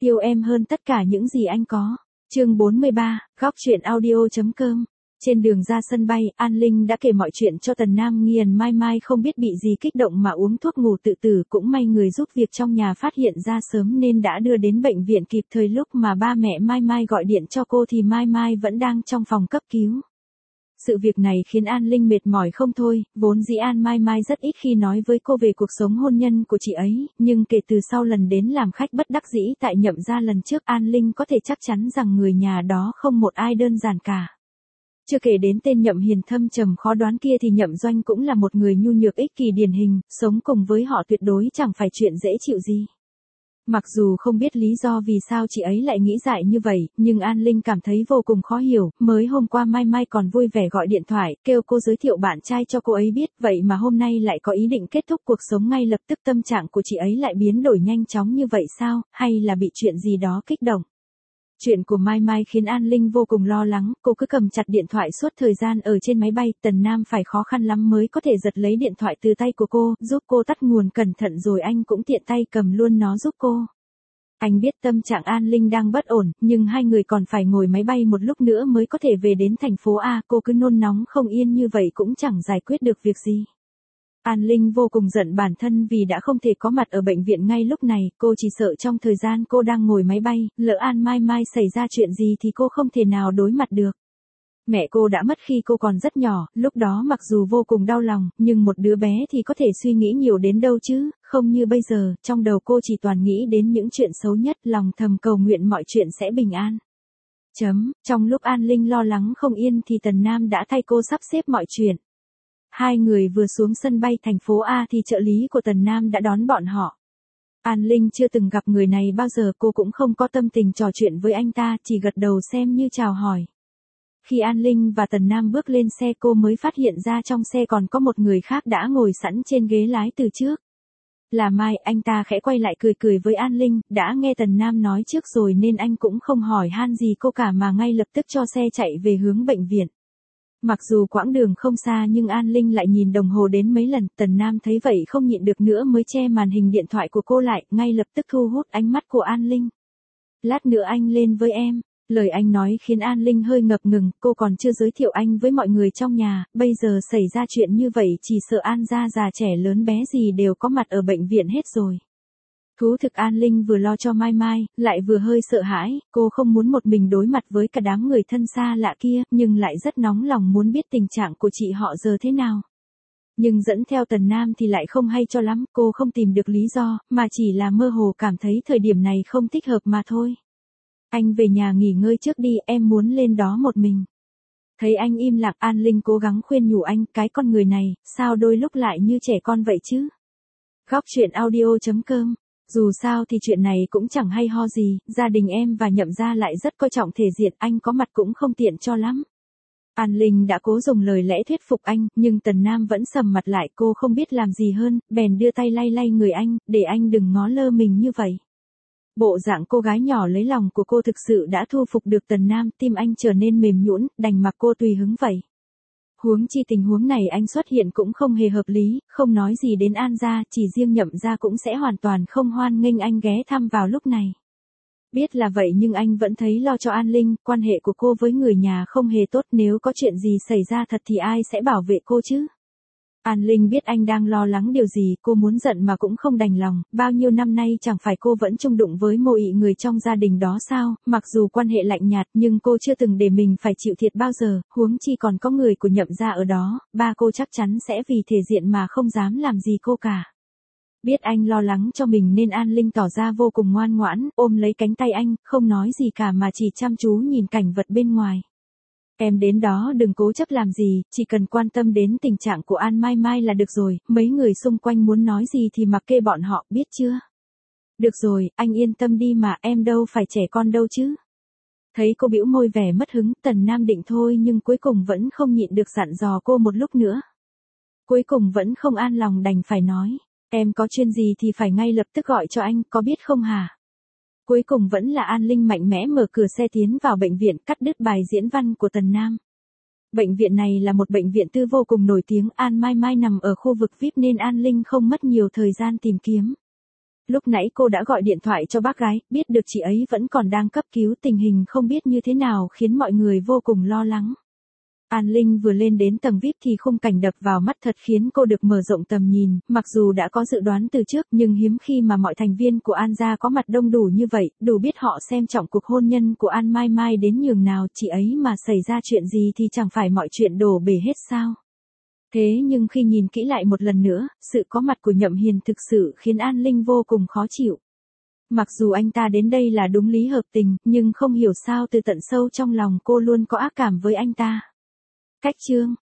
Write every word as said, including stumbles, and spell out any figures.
yêu em hơn tất cả những gì anh có. Chương bốn mươi ba, góc truyện audio chấm com. Trên đường ra sân bay, An Linh đã kể mọi chuyện cho Tần Nam nghe. Mai Mai không biết bị gì kích động mà uống thuốc ngủ tự tử, cũng may người giúp việc trong nhà phát hiện ra sớm nên đã đưa đến bệnh viện kịp thời. Lúc mà ba mẹ Mai Mai gọi điện cho cô thì Mai Mai vẫn đang trong phòng cấp cứu. Sự việc này khiến An Linh mệt mỏi không thôi, vốn dĩ An Mai Mai rất ít khi nói với cô về cuộc sống hôn nhân của chị ấy, nhưng kể từ sau lần đến làm khách bất đắc dĩ tại Nhậm gia lần trước, An Linh có thể chắc chắn rằng người nhà đó không một ai đơn giản cả. Chưa kể đến tên Nhậm hiền thâm trầm khó đoán kia thì Nhậm Doanh cũng là một người nhu nhược ích kỷ điển hình, sống cùng với họ tuyệt đối chẳng phải chuyện dễ chịu gì. Mặc dù không biết lý do vì sao chị ấy lại nghĩ dại như vậy, nhưng An Linh cảm thấy vô cùng khó hiểu. Mới hôm qua Mai Mai còn vui vẻ gọi điện thoại, kêu cô giới thiệu bạn trai cho cô ấy biết, vậy mà hôm nay lại có ý định kết thúc cuộc sống ngay lập tức. Tâm trạng của chị ấy lại biến đổi nhanh chóng như vậy sao, hay là bị chuyện gì đó kích động? Chuyện của Mai Mai khiến An Linh vô cùng lo lắng, cô cứ cầm chặt điện thoại suốt thời gian ở trên máy bay. Tần Nam phải khó khăn lắm mới có thể giật lấy điện thoại từ tay của cô, giúp cô tắt nguồn cẩn thận rồi anh cũng tiện tay cầm luôn nó giúp cô. Anh biết tâm trạng An Linh đang bất ổn, nhưng hai người còn phải ngồi máy bay một lúc nữa mới có thể về đến thành phố A. Cô cứ nôn nóng không yên như vậy cũng chẳng giải quyết được việc gì. An Linh vô cùng giận bản thân vì đã không thể có mặt ở bệnh viện ngay lúc này. Cô chỉ sợ trong thời gian cô đang ngồi máy bay, lỡ An Mai Mai xảy ra chuyện gì thì cô không thể nào đối mặt được. Mẹ cô đã mất khi cô còn rất nhỏ, lúc đó mặc dù vô cùng đau lòng, nhưng một đứa bé thì có thể suy nghĩ nhiều đến đâu chứ, không như bây giờ, trong đầu cô chỉ toàn nghĩ đến những chuyện xấu nhất, lòng thầm cầu nguyện mọi chuyện sẽ bình an. Chấm, trong lúc An Linh lo lắng không yên thì Tần Nam đã thay cô sắp xếp mọi chuyện. Hai người vừa xuống sân bay thành phố A thì trợ lý của Tần Nam đã đón bọn họ. An Linh chưa từng gặp người này bao giờ, cô cũng không có tâm tình trò chuyện với anh ta, chỉ gật đầu xem như chào hỏi. Khi An Linh và Tần Nam bước lên xe cô mới phát hiện ra trong xe còn có một người khác đã ngồi sẵn trên ghế lái từ trước. Là Mai. Anh ta khẽ quay lại cười cười với An Linh, đã nghe Tần Nam nói trước rồi nên anh cũng không hỏi han gì cô cả mà ngay lập tức cho xe chạy về hướng bệnh viện. Mặc dù quãng đường không xa nhưng An Linh lại nhìn đồng hồ đến mấy lần. Tần Nam thấy vậy không nhịn được nữa mới che màn hình điện thoại của cô lại, ngay lập tức thu hút ánh mắt của An Linh. Lát nữa anh lên với em. Lời anh nói khiến An Linh hơi ngập ngừng, cô còn chưa giới thiệu anh với mọi người trong nhà, bây giờ xảy ra chuyện như vậy chỉ sợ An gia già trẻ lớn bé gì đều có mặt ở bệnh viện hết rồi. Thú thực An Linh vừa lo cho Mai Mai, lại vừa hơi sợ hãi, cô không muốn một mình đối mặt với cả đám người thân xa lạ kia, nhưng lại rất nóng lòng muốn biết tình trạng của chị họ giờ thế nào. Nhưng dẫn theo Tần Nam thì lại không hay cho lắm, cô không tìm được lý do, mà chỉ là mơ hồ cảm thấy thời điểm này không thích hợp mà thôi. Anh về nhà nghỉ ngơi trước đi, em muốn lên đó một mình. Thấy anh im lặng, An Linh cố gắng khuyên nhủ anh, cái con người này, sao đôi lúc lại như trẻ con vậy chứ? Góc truyện audio chấm com. Dù sao thì chuyện này cũng chẳng hay ho gì, gia đình em và Nhậm gia lại rất coi trọng thể diện, anh có mặt cũng không tiện cho lắm. An Linh đã cố dùng lời lẽ thuyết phục anh, nhưng Tần Nam vẫn sầm mặt lại, cô không biết làm gì hơn, bèn đưa tay lay lay người anh, để anh đừng ngó lơ mình như vậy. Bộ dạng cô gái nhỏ lấy lòng của cô thực sự đã thu phục được Tần Nam, tim anh trở nên mềm nhũn, đành mặc cô tùy hứng vậy. Huống chi tình huống này anh xuất hiện cũng không hề hợp lý, không nói gì đến An gia, chỉ riêng Nhậm gia cũng sẽ hoàn toàn không hoan nghênh anh ghé thăm vào lúc này. Biết là vậy nhưng anh vẫn thấy lo cho An Linh, quan hệ của cô với người nhà không hề tốt, nếu có chuyện gì xảy ra thật thì ai sẽ bảo vệ cô chứ? An Linh biết anh đang lo lắng điều gì, cô muốn giận mà cũng không đành lòng, bao nhiêu năm nay chẳng phải cô vẫn chung đụng với mộ ị người trong gia đình đó sao, mặc dù quan hệ lạnh nhạt nhưng cô chưa từng để mình phải chịu thiệt bao giờ, huống chi còn có người của Nhậm gia ở đó, ba cô chắc chắn sẽ vì thể diện mà không dám làm gì cô cả. Biết anh lo lắng cho mình nên An Linh tỏ ra vô cùng ngoan ngoãn, ôm lấy cánh tay anh, không nói gì cả mà chỉ chăm chú nhìn cảnh vật bên ngoài. Em đến đó đừng cố chấp làm gì, chỉ cần quan tâm đến tình trạng của An Mai Mai là được rồi, mấy người xung quanh muốn nói gì thì mặc kệ bọn họ, biết chưa? Được rồi, anh yên tâm đi mà, em đâu phải trẻ con đâu chứ. Thấy cô bĩu môi vẻ mất hứng, Tần Nam định thôi nhưng cuối cùng vẫn không nhịn được dặn dò cô một lúc nữa. Cuối cùng vẫn không an lòng đành phải nói, em có chuyện gì thì phải ngay lập tức gọi cho anh, có biết không hả? Cuối cùng vẫn là An Linh mạnh mẽ mở cửa xe tiến vào bệnh viện, cắt đứt bài diễn văn của Tần Nam. Bệnh viện này là một bệnh viện tư vô cùng nổi tiếng, An Mai Mai nằm ở khu vực vi ai pi nên An Linh không mất nhiều thời gian tìm kiếm. Lúc nãy cô đã gọi điện thoại cho bác gái, biết được chị ấy vẫn còn đang cấp cứu, tình hình không biết như thế nào khiến mọi người vô cùng lo lắng. An Linh vừa lên đến tầng vi ai pi thì khung cảnh đập vào mắt thật khiến cô được mở rộng tầm nhìn, mặc dù đã có dự đoán từ trước nhưng hiếm khi mà mọi thành viên của An gia có mặt đông đủ như vậy, đủ biết họ xem trọng cuộc hôn nhân của An Mai Mai đến nhường nào, chị ấy mà xảy ra chuyện gì thì chẳng phải mọi chuyện đổ bể hết sao. Thế nhưng khi nhìn kỹ lại một lần nữa, sự có mặt của Nhậm Hiền thực sự khiến An Linh vô cùng khó chịu. Mặc dù anh ta đến đây là đúng lý hợp tình, nhưng không hiểu sao từ tận sâu trong lòng cô luôn có ác cảm với anh ta. Cách chương